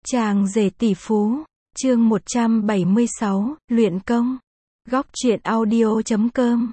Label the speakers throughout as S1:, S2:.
S1: Chàng rể tỷ phú, chương 176, luyện công. Góc truyện audio.com.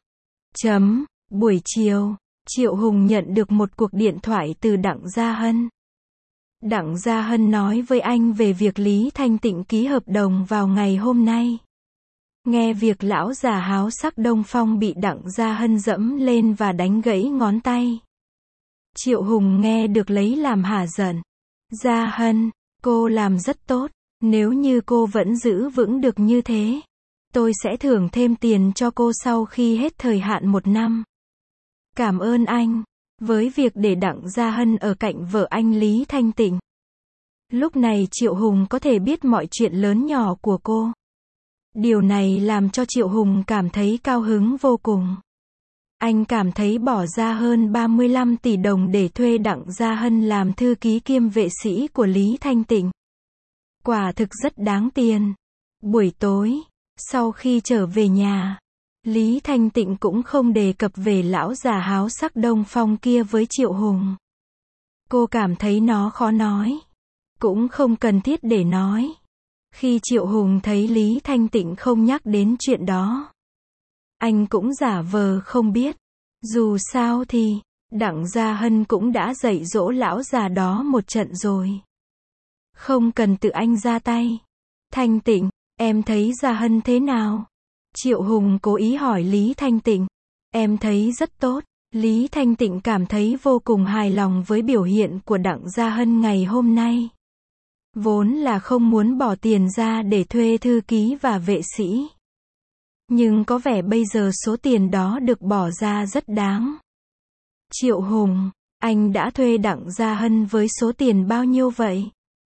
S1: Buổi chiều, Triệu Hùng nhận được một cuộc điện thoại từ Đặng Gia Hân. Đặng Gia Hân nói với anh về việc Lý Thanh Tịnh ký hợp đồng vào ngày hôm nay. Nghe việc lão già háo sắc Đông Phong bị Đặng Gia Hân dẫm lên và đánh gãy ngón tay. Triệu Hùng nghe được lấy làm hả giận. Gia Hân, cô làm rất tốt, nếu như cô vẫn giữ vững được như thế, tôi sẽ thưởng thêm tiền cho cô sau khi hết thời hạn 1 năm. Cảm ơn anh, với việc để Đặng Gia Hân ở cạnh vợ anh Lý Thanh Tịnh. Lúc này Triệu Hùng có thể biết mọi chuyện lớn nhỏ của cô. Điều này làm cho Triệu Hùng cảm thấy cao hứng vô cùng. Anh cảm thấy bỏ ra hơn 35 tỷ đồng để thuê Đặng Gia Hân làm thư ký kiêm vệ sĩ của Lý Thanh Tịnh. Quả thực rất đáng tiền. Buổi tối, sau khi trở về nhà, Lý Thanh Tịnh cũng không đề cập về lão già háo sắc Đông Phong kia với Triệu Hùng. Cô cảm thấy nó khó nói. Cũng không cần thiết để nói. Khi Triệu Hùng thấy Lý Thanh Tịnh không nhắc đến chuyện đó, anh cũng giả vờ không biết. Dù sao thì, Đặng Gia Hân cũng đã dạy dỗ lão già đó một trận rồi. Không cần tự anh ra tay. Thanh Tịnh, em thấy Gia Hân thế nào? Triệu Hùng cố ý hỏi Lý Thanh Tịnh. Em thấy rất tốt. Lý Thanh Tịnh cảm thấy vô cùng hài lòng với biểu hiện của Đặng Gia Hân ngày hôm nay. Vốn là không muốn bỏ tiền ra để thuê thư ký và vệ sĩ. Nhưng có vẻ bây giờ số tiền đó được bỏ ra rất đáng. Triệu Hùng, anh đã thuê Đặng Gia Hân với số tiền bao nhiêu vậy?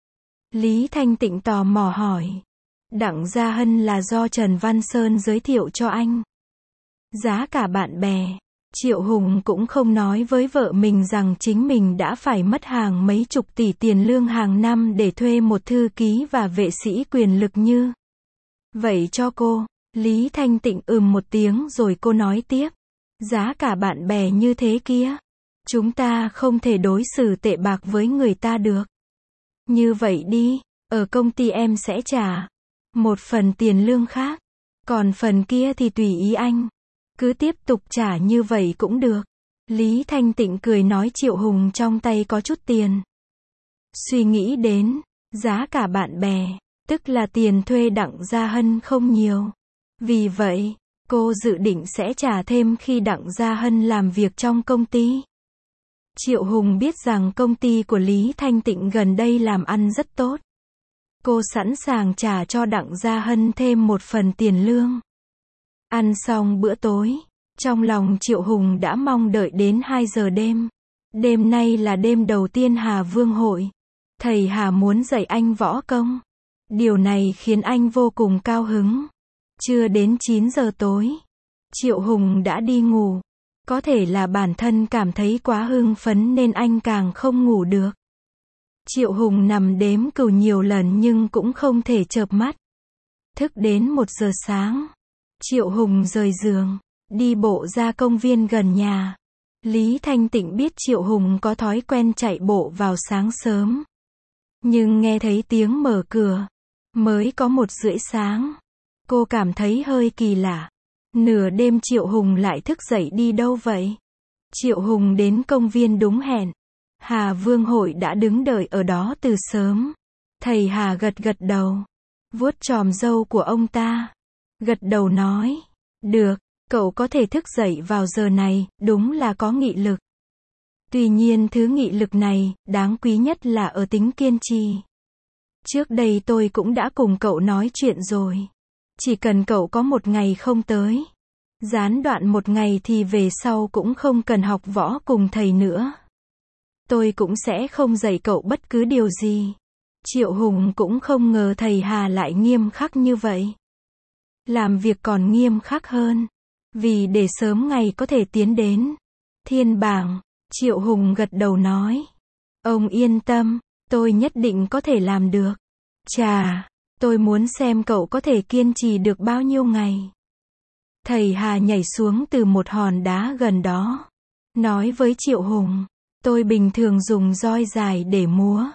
S1: Lý Thanh Tịnh tò mò hỏi. Đặng Gia Hân là do Trần Văn Sơn giới thiệu cho anh. Giá cả bạn bè. Triệu Hùng cũng không nói với vợ mình rằng chính mình đã phải mất hàng mấy chục tỷ tiền lương hàng năm để thuê một thư ký và vệ sĩ quyền lực như vậy cho cô. Lý Thanh Tịnh một tiếng rồi cô nói tiếp. Giá cả bạn bè như thế kia. Chúng ta không thể đối xử tệ bạc với người ta được. Như vậy đi, ở công ty em sẽ trả một phần tiền lương khác. Còn phần kia thì tùy ý anh. Cứ tiếp tục trả như vậy cũng được. Lý Thanh Tịnh cười nói Triệu Hùng trong tay có chút tiền. Suy nghĩ đến, giá cả bạn bè, tức là tiền thuê Đặng Gia Hân không nhiều. Vì vậy, cô dự định sẽ trả thêm khi Đặng Gia Hân làm việc trong công ty. Triệu Hùng biết rằng công ty của Lý Thanh Tịnh gần đây làm ăn rất tốt. Cô sẵn sàng trả cho Đặng Gia Hân thêm một phần tiền lương. Ăn xong bữa tối, trong lòng Triệu Hùng đã mong đợi đến 2 giờ đêm. Đêm nay là đêm đầu tiên Hà Vương hội. Thầy Hà muốn dạy anh võ công. Điều này khiến anh vô cùng cao hứng. Chưa đến 9 giờ tối, Triệu Hùng đã đi ngủ. Có thể là bản thân cảm thấy quá hưng phấn nên anh càng không ngủ được. Triệu Hùng nằm đếm cừu nhiều lần nhưng cũng không thể chợp mắt. Thức đến 1 giờ sáng. Triệu Hùng rời giường, đi bộ ra công viên gần nhà. Lý Thanh Tịnh biết Triệu Hùng có thói quen chạy bộ vào sáng sớm. Nhưng nghe thấy tiếng mở cửa, mới có 1:30 sáng. Cô cảm thấy hơi kỳ lạ. Nửa đêm Triệu Hùng lại thức dậy đi đâu vậy? Triệu Hùng đến công viên đúng hẹn. Hà Vương hội đã đứng đợi ở đó từ sớm. Thầy Hà gật gật đầu, vuốt chòm râu của ông ta. Gật đầu nói, được, cậu có thể thức dậy vào giờ này, đúng là có nghị lực. Tuy nhiên thứ nghị lực này, đáng quý nhất là ở tính kiên trì. Trước đây tôi cũng đã cùng cậu nói chuyện rồi. Chỉ cần cậu có một ngày không tới, gián đoạn một ngày thì về sau cũng không cần học võ cùng thầy nữa. Tôi cũng sẽ không dạy cậu bất cứ điều gì. Triệu Hùng cũng không ngờ thầy Hà lại nghiêm khắc như vậy. Làm việc còn nghiêm khắc hơn. Vì để sớm ngày có thể tiến đến thiên bảng, Triệu Hùng gật đầu nói. Ông yên tâm, tôi nhất định có thể làm được. Chà, tôi muốn xem cậu có thể kiên trì được bao nhiêu ngày. Thầy Hà nhảy xuống từ một hòn đá gần đó. Nói với Triệu Hùng, tôi bình thường dùng roi dài để múa.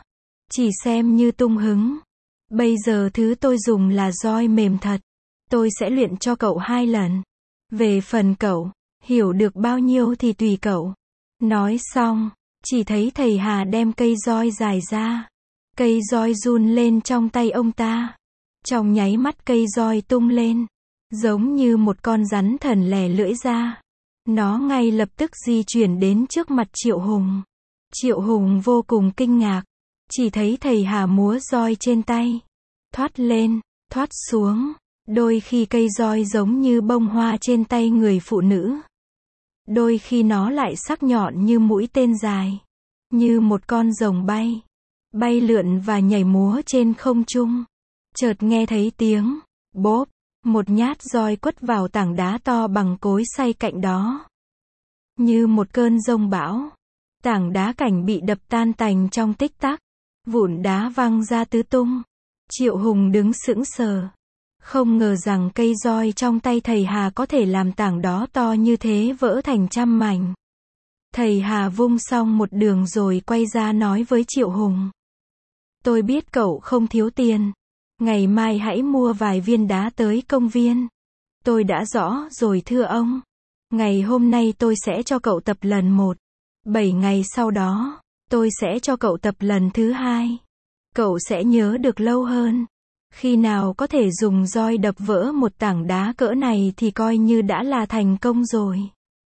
S1: Chỉ xem như tung hứng. Bây giờ thứ tôi dùng là roi mềm thật. Tôi sẽ luyện cho cậu 2 lần. Về phần cậu, hiểu được bao nhiêu thì tùy cậu. Nói xong, chỉ thấy thầy Hà đem cây roi dài ra. Cây roi run lên trong tay ông ta. Trong nháy mắt cây roi tung lên, giống như một con rắn thần lè lưỡi ra. Nó ngay lập tức di chuyển đến trước mặt Triệu Hùng. Triệu Hùng vô cùng kinh ngạc, chỉ thấy thầy Hà múa roi trên tay. Thoát lên, thoát xuống, đôi khi cây roi giống như bông hoa trên tay người phụ nữ. Đôi khi nó lại sắc nhọn như mũi tên dài, như một con rồng bay, bay lượn và nhảy múa trên không trung. Chợt nghe thấy tiếng bốp, một nhát roi quất vào tảng đá to bằng cối xay cạnh đó. Như một cơn giông bão, tảng đá cảnh bị đập tan tành trong tích tắc, vụn đá văng ra tứ tung. Triệu Hùng đứng sững sờ, không ngờ rằng cây roi trong tay thầy Hà có thể làm tảng đó to như thế vỡ thành trăm mảnh. Thầy Hà vung xong một đường rồi quay ra nói với Triệu Hùng. Tôi biết cậu không thiếu tiền. Ngày mai hãy mua vài viên đá tới công viên. Tôi đã rõ rồi thưa ông. Ngày hôm nay tôi sẽ cho cậu tập lần 1. 7 ngày sau đó, tôi sẽ cho cậu tập lần thứ 2. Cậu sẽ nhớ được lâu hơn. Khi nào có thể dùng roi đập vỡ một tảng đá cỡ này thì coi như đã là thành công rồi.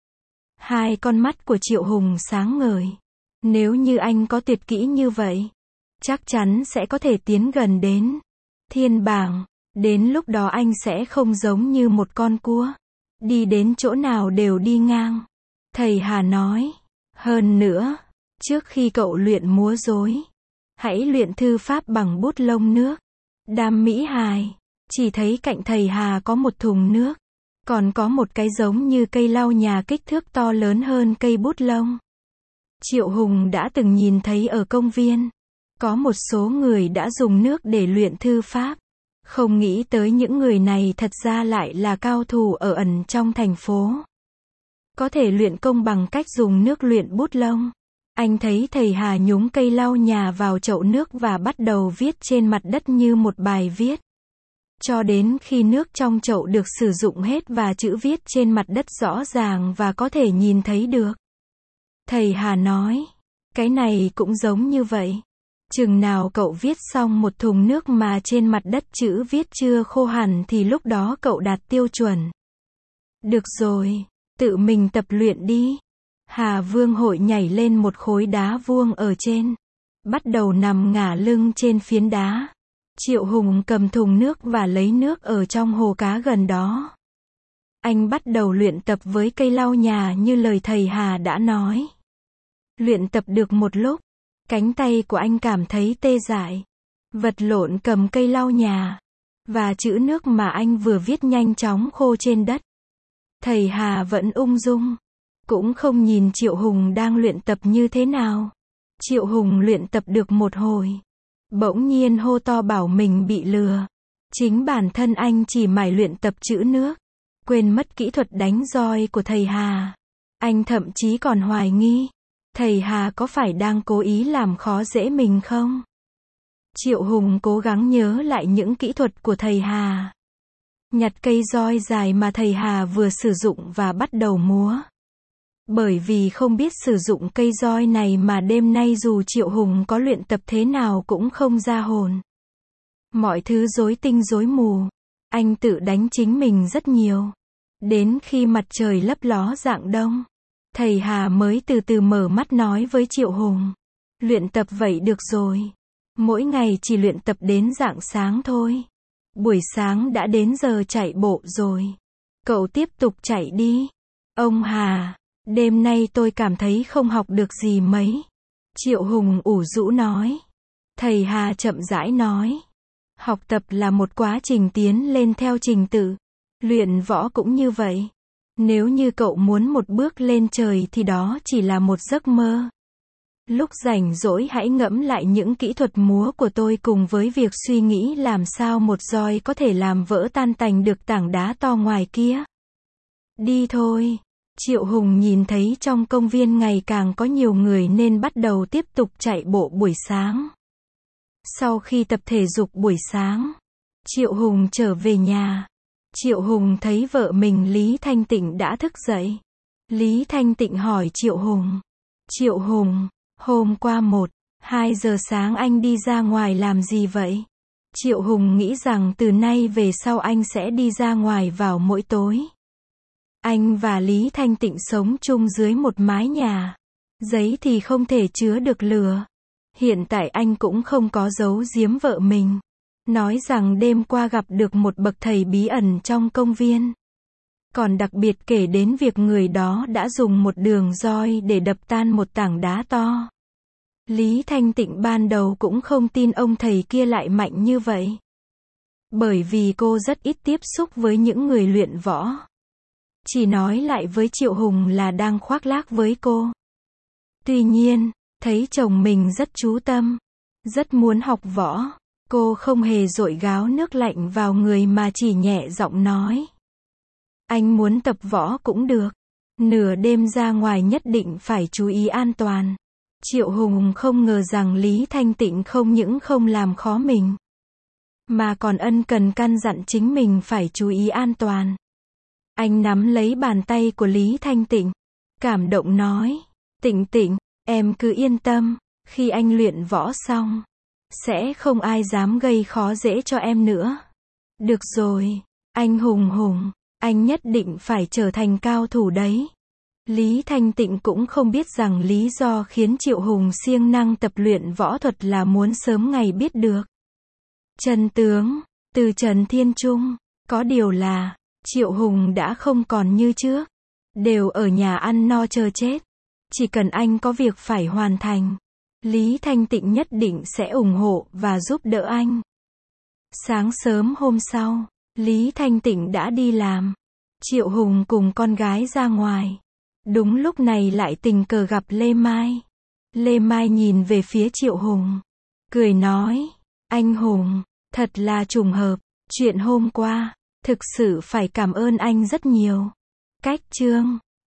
S1: Hai con mắt của Triệu Hùng sáng ngời. Nếu như anh có tuyệt kỹ như vậy, chắc chắn sẽ có thể tiến gần đến thiên bảng. Đến lúc đó anh sẽ không giống như một con cua, đi đến chỗ nào đều đi ngang. Thầy Hà nói. Hơn nữa, trước khi cậu luyện múa rối, hãy luyện thư pháp bằng bút lông nước. Đam mỹ hài, chỉ thấy cạnh thầy Hà có một thùng nước, còn có một cái giống như cây lau nhà kích thước to lớn hơn cây bút lông. Triệu Hùng đã từng nhìn thấy ở công viên, có một số người đã dùng nước để luyện thư pháp. Không nghĩ tới những người này thật ra lại là cao thủ ở ẩn trong thành phố. Có thể luyện công bằng cách dùng nước luyện bút lông. Anh thấy thầy Hà nhúng cây lau nhà vào chậu nước và bắt đầu viết trên mặt đất như một bài viết. Cho đến khi nước trong chậu được sử dụng hết và chữ viết trên mặt đất rõ ràng và có thể nhìn thấy được. Thầy Hà nói, cái này cũng giống như vậy. Chừng nào cậu viết xong một thùng nước mà trên mặt đất chữ viết chưa khô hẳn thì lúc đó cậu đạt tiêu chuẩn. Được rồi, tự mình tập luyện đi. Hà Vương Hội nhảy lên một khối đá vuông ở trên, bắt đầu nằm ngả lưng trên phiến đá. Triệu Hùng cầm thùng nước và lấy nước ở trong hồ cá gần đó. Anh bắt đầu luyện tập với cây lau nhà như lời thầy Hà đã nói. Luyện tập được một lúc, cánh tay của anh cảm thấy tê dại. Vật lộn cầm cây lau nhà, và chữ nước mà anh vừa viết nhanh chóng khô trên đất. Thầy Hà vẫn ung dung, cũng không nhìn Triệu Hùng đang luyện tập như thế nào. Triệu Hùng luyện tập được một hồi, bỗng nhiên hô to bảo mình bị lừa. Chính bản thân anh chỉ mải luyện tập chữ nước, quên mất kỹ thuật đánh roi của thầy Hà. Anh thậm chí còn hoài nghi, thầy Hà có phải đang cố ý làm khó dễ mình không? Triệu Hùng cố gắng nhớ lại những kỹ thuật của thầy Hà. Nhặt cây roi dài mà thầy Hà vừa sử dụng và bắt đầu múa. Bởi vì không biết sử dụng cây roi này mà đêm nay dù Triệu Hùng có luyện tập thế nào cũng không ra hồn. Mọi thứ rối tinh rối mù. Anh tự đánh chính mình rất nhiều. Đến khi mặt trời lấp ló rạng đông, thầy Hà mới từ từ mở mắt nói với Triệu Hùng. Luyện tập vậy được rồi. Mỗi ngày chỉ luyện tập đến rạng sáng thôi. Buổi sáng đã đến giờ chạy bộ rồi. Cậu tiếp tục chạy đi. Ông Hà, đêm nay tôi cảm thấy không học được gì mấy. Triệu Hùng ủ rũ nói. Thầy Hà chậm rãi nói. Học tập là một quá trình tiến lên theo trình tự. Luyện võ cũng như vậy. Nếu như cậu muốn một bước lên trời thì đó chỉ là một giấc mơ. Lúc rảnh rỗi hãy ngẫm lại những kỹ thuật múa của tôi cùng với việc suy nghĩ làm sao một roi có thể làm vỡ tan tành được tảng đá to ngoài kia. Đi thôi. Triệu Hùng nhìn thấy trong công viên ngày càng có nhiều người nên bắt đầu tiếp tục chạy bộ buổi sáng. Sau khi tập thể dục buổi sáng, Triệu Hùng trở về nhà. Triệu Hùng thấy vợ mình Lý Thanh Tịnh đã thức dậy. Lý Thanh Tịnh hỏi Triệu Hùng. Triệu Hùng, hôm qua 1-2 giờ sáng anh đi ra ngoài làm gì vậy? Triệu Hùng nghĩ rằng từ nay về sau anh sẽ đi ra ngoài vào mỗi tối. Anh và Lý Thanh Tịnh sống chung dưới một mái nhà. Giấy thì không thể chứa được lửa. Hiện tại anh cũng không có giấu giếm vợ mình. Nói rằng đêm qua gặp được một bậc thầy bí ẩn trong công viên. Còn đặc biệt kể đến việc người đó đã dùng một đường roi để đập tan một tảng đá to. Lý Thanh Tịnh ban đầu cũng không tin ông thầy kia lại mạnh như vậy. Bởi vì cô rất ít tiếp xúc với những người luyện võ. Chỉ nói lại với Triệu Hùng là đang khoác lác với cô. Tuy nhiên, thấy chồng mình rất chú tâm, rất muốn học võ, cô không hề dội gáo nước lạnh vào người mà chỉ nhẹ giọng nói. Anh muốn tập võ cũng được. Nửa đêm ra ngoài nhất định phải chú ý an toàn. Triệu Hùng không ngờ rằng Lý Thanh Tịnh không những không làm khó mình, mà còn ân cần căn dặn chính mình phải chú ý an toàn. Anh nắm lấy bàn tay của Lý Thanh Tịnh, cảm động nói, Tịnh Tịnh, em cứ yên tâm, khi anh luyện võ xong, sẽ không ai dám gây khó dễ cho em nữa. Được rồi, anh Hùng, anh nhất định phải trở thành cao thủ đấy. Lý Thanh Tịnh cũng không biết rằng lý do khiến Triệu Hùng siêng năng tập luyện võ thuật là muốn sớm ngày biết được chân tướng từ Trần Thiên Trung. Có điều là, Triệu Hùng đã không còn như trước, đều ở nhà ăn no chờ chết. Chỉ cần anh có việc phải hoàn thành, Lý Thanh Tịnh nhất định sẽ ủng hộ và giúp đỡ anh. Sáng sớm hôm sau, Lý Thanh Tịnh đã đi làm. Triệu Hùng cùng con gái ra ngoài. Đúng lúc này lại tình cờ gặp Lê Mai. Lê Mai nhìn về phía Triệu Hùng, cười nói, anh Hùng, thật là trùng hợp, chuyện hôm qua, thực sự phải cảm ơn anh rất nhiều. Cách chương